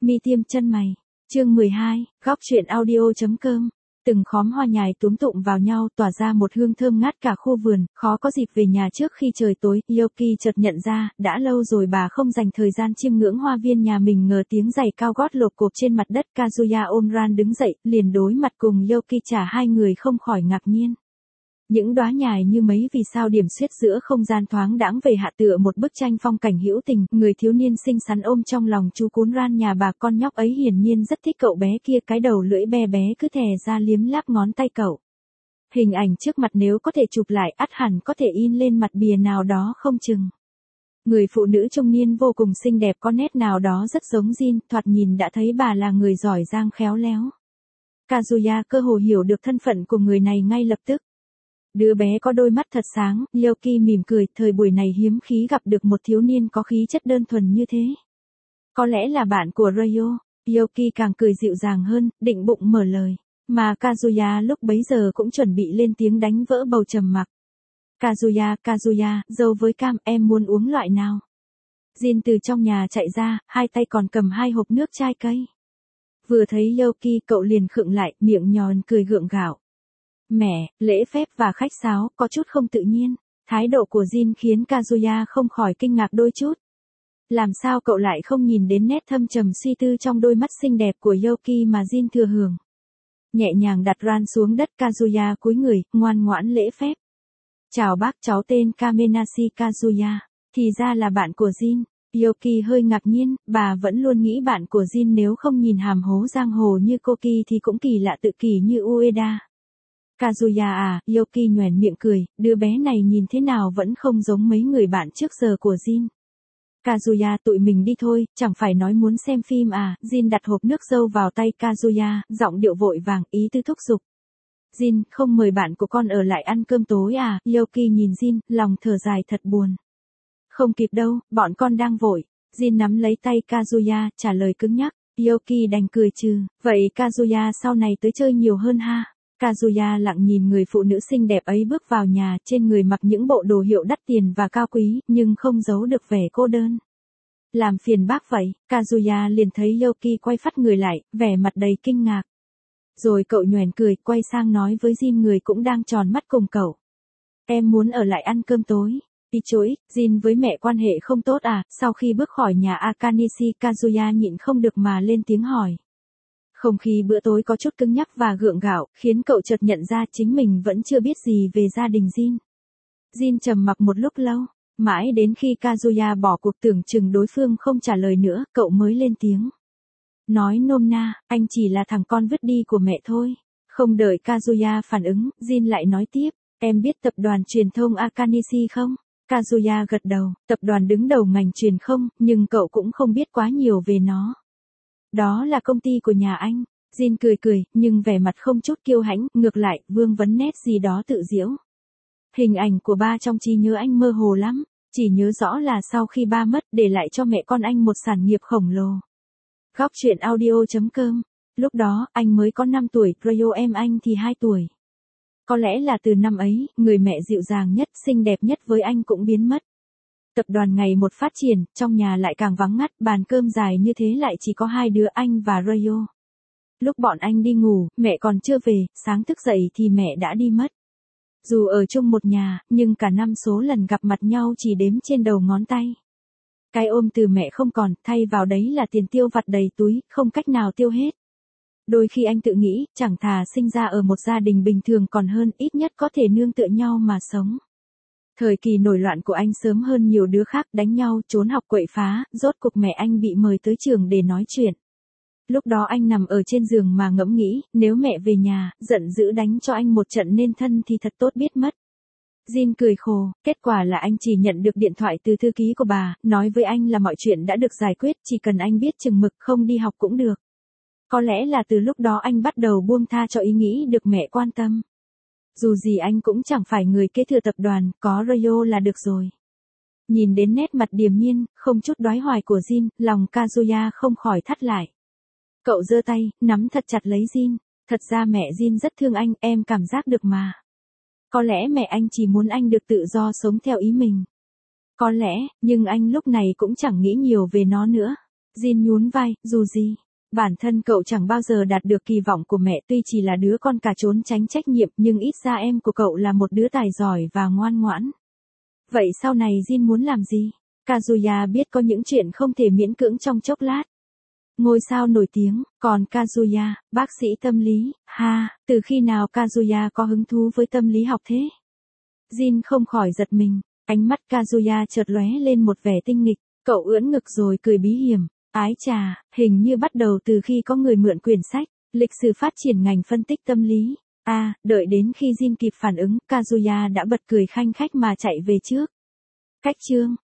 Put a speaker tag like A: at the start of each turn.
A: Mi tiêm chân mày. Chương 12, góc truyện audio.com. Từng khóm hoa nhài túm tụm vào nhau tỏa ra một hương thơm ngát cả khu vườn, khó có dịp về nhà trước khi trời tối. Yoki chợt nhận ra, đã lâu rồi bà không dành thời gian chiêm ngưỡng hoa viên nhà mình. Ngờ tiếng giày cao gót lộp cộp trên mặt đất. Kazuya ôm Ran đứng dậy, liền đối mặt cùng Yoki. Hai người không khỏi ngạc nhiên. Những đóa nhài như mấy vì sao điểm xuyết giữa không gian thoáng đãng về hạ tựa một bức tranh phong cảnh hữu tình. Người thiếu niên xinh xắn ôm trong lòng chú cún Ran nhà bà, con nhóc ấy hiển nhiên rất thích cậu bé kia, cái đầu lưỡi bé bé cứ thè ra liếm láp ngón tay cậu. Hình ảnh trước mặt nếu có thể chụp lại ắt hẳn có thể in lên mặt bìa nào đó không chừng. Người phụ nữ trung niên vô cùng xinh đẹp, có nét nào đó rất giống Jin, thoạt nhìn đã thấy bà là người giỏi giang khéo léo. Kazuya cơ hồ hiểu được thân phận của người này ngay lập tức. Đứa bé có đôi mắt thật sáng. Yoki mỉm cười, thời buổi này hiếm khí gặp được một thiếu niên có khí chất đơn thuần như thế. Có lẽ là bạn của Ryo. Yoki càng cười dịu dàng hơn, định bụng mở lời. Mà Kazuya lúc bấy giờ cũng chuẩn bị lên tiếng đánh vỡ bầu trầm mặc. Kazuya, dâu với cam, em muốn uống loại nào? Jin từ trong nhà chạy ra, hai tay còn cầm 2 hộp nước trái cây. Vừa thấy Yoki cậu liền khựng lại, miệng nhòn cười gượng gạo. Mẹ, lễ phép và khách sáo, có chút không tự nhiên. Thái độ của Jin khiến Kazuya không khỏi kinh ngạc đôi chút. Làm sao cậu lại không nhìn đến nét thâm trầm suy tư trong đôi mắt xinh đẹp của Yoki mà Jin thừa hưởng. Nhẹ nhàng đặt Ran xuống đất, Kazuya cúi người, ngoan ngoãn lễ phép. Chào bác, cháu tên Kamenashi Kazuya. Thì ra là bạn của Jin. Yoki hơi ngạc nhiên, bà vẫn luôn nghĩ bạn của Jin nếu không nhìn hàm hố giang hồ như Koki thì cũng kỳ lạ tự kỷ như Ueda. Kazuya à, Yoki nhoẻn miệng cười, đứa bé này nhìn thế nào vẫn không giống mấy người bạn trước giờ của Jin. Kazuya, tụi mình đi thôi, chẳng phải nói muốn xem phim à? Jin đặt hộp nước dâu vào tay Kazuya, giọng điệu vội vàng, ý tứ thúc giục. Jin, không mời bạn của con ở lại ăn cơm tối à? Yoki nhìn Jin, lòng thở dài thật buồn. Không kịp đâu, bọn con đang vội. Jin nắm lấy tay Kazuya, trả lời cứng nhắc. Yoki đành cười trừ, vậy Kazuya sau này tới chơi nhiều hơn ha. Kazuya lặng nhìn người phụ nữ xinh đẹp ấy bước vào nhà, trên người mặc những bộ đồ hiệu đắt tiền và cao quý, nhưng không giấu được vẻ cô đơn. Làm phiền bác vậy. Kazuya liền thấy Yoki quay phắt người lại, vẻ mặt đầy kinh ngạc. Rồi cậu nhoẻn cười, quay sang nói với Jin, người cũng đang tròn mắt cùng cậu. Em muốn ở lại ăn cơm tối. Ý chối, Jin với mẹ quan hệ không tốt à? Sau khi bước khỏi nhà Akanishi, Kazuya nhịn không được mà lên tiếng hỏi. Không khí bữa tối có chút cứng nhắc và gượng gạo, khiến cậu chợt nhận ra chính mình vẫn chưa biết gì về gia đình Jin. Jin trầm mặc một lúc lâu, mãi đến khi Kazuya bỏ cuộc tưởng chừng đối phương không trả lời nữa, cậu mới lên tiếng. Nói nôm na, anh chỉ là thằng con vứt đi của mẹ thôi. Không đợi Kazuya phản ứng, Jin lại nói tiếp, em biết tập đoàn truyền thông Akanishi không? Kazuya gật đầu, tập đoàn đứng đầu ngành truyền thông, nhưng cậu cũng không biết quá nhiều về nó. Đó là công ty của nhà anh. Jin cười, nhưng vẻ mặt không chút kiêu hãnh, ngược lại, vương vấn nét gì đó tự giễu. Hình ảnh của ba trong trí nhớ anh mơ hồ lắm, chỉ nhớ rõ là sau khi ba mất, để lại cho mẹ con anh một sản nghiệp khổng lồ. Góc truyện audio.com. Lúc đó, anh mới có 5 tuổi, Ryo em anh thì 2 tuổi. Có lẽ là từ năm ấy, người mẹ dịu dàng nhất, xinh đẹp nhất với anh cũng biến mất. Tập đoàn ngày một phát triển, trong nhà lại càng vắng ngắt, bàn cơm dài như thế lại chỉ có 2 đứa anh và Ryo. Lúc bọn anh đi ngủ, mẹ còn chưa về, sáng thức dậy thì mẹ đã đi mất. Dù ở chung một nhà, nhưng cả năm số lần gặp mặt nhau chỉ đếm trên đầu ngón tay. Cái ôm từ mẹ không còn, thay vào đấy là tiền tiêu vặt đầy túi, không cách nào tiêu hết. Đôi khi anh tự nghĩ, chẳng thà sinh ra ở một gia đình bình thường còn hơn, ít nhất có thể nương tựa nhau mà sống. Thời kỳ nổi loạn của anh sớm hơn nhiều đứa khác, đánh nhau, trốn học quậy phá, rốt cuộc mẹ anh bị mời tới trường để nói chuyện. Lúc đó anh nằm ở trên giường mà ngẫm nghĩ, nếu mẹ về nhà, giận dữ đánh cho anh một trận nên thân thì thật tốt biết mất. Jin cười khổ, kết quả là anh chỉ nhận được điện thoại từ thư ký của bà, nói với anh là mọi chuyện đã được giải quyết, chỉ cần anh biết chừng mực không đi học cũng được. Có lẽ là từ lúc đó anh bắt đầu buông tha cho ý nghĩ được mẹ quan tâm. Dù gì anh cũng chẳng phải người kế thừa tập đoàn, có Ryo là được rồi. Nhìn đến nét mặt điềm nhiên, không chút đoái hoài của Jin, lòng Kazuya không khỏi thắt lại. Cậu giơ tay, nắm thật chặt lấy Jin. Thật ra mẹ Jin rất thương anh, em cảm giác được mà. Có lẽ mẹ anh chỉ muốn anh được tự do sống theo ý mình. Có lẽ, nhưng anh lúc này cũng chẳng nghĩ nhiều về nó nữa. Jin nhún vai, dù gì, bản thân cậu chẳng bao giờ đạt được kỳ vọng của mẹ, tuy chỉ là đứa con cả trốn tránh trách nhiệm nhưng ít ra em của cậu là một đứa tài giỏi và ngoan ngoãn. Vậy sau này Jin muốn làm gì? Kazuya biết có những chuyện không thể miễn cưỡng trong chốc lát. Ngôi sao nổi tiếng, còn Kazuya, bác sĩ tâm lý, từ khi nào Kazuya có hứng thú với tâm lý học thế? Jin không khỏi giật mình, ánh mắt Kazuya chợt lóe lên một vẻ tinh nghịch, cậu ưỡn ngực rồi cười bí hiểm, ái chà, hình như bắt đầu từ khi có người mượn quyển sách, lịch sử phát triển ngành phân tích tâm lý. Đợi đến khi Jin kịp phản ứng, Kazuya đã bật cười khanh khách mà chạy về trước. Cách chương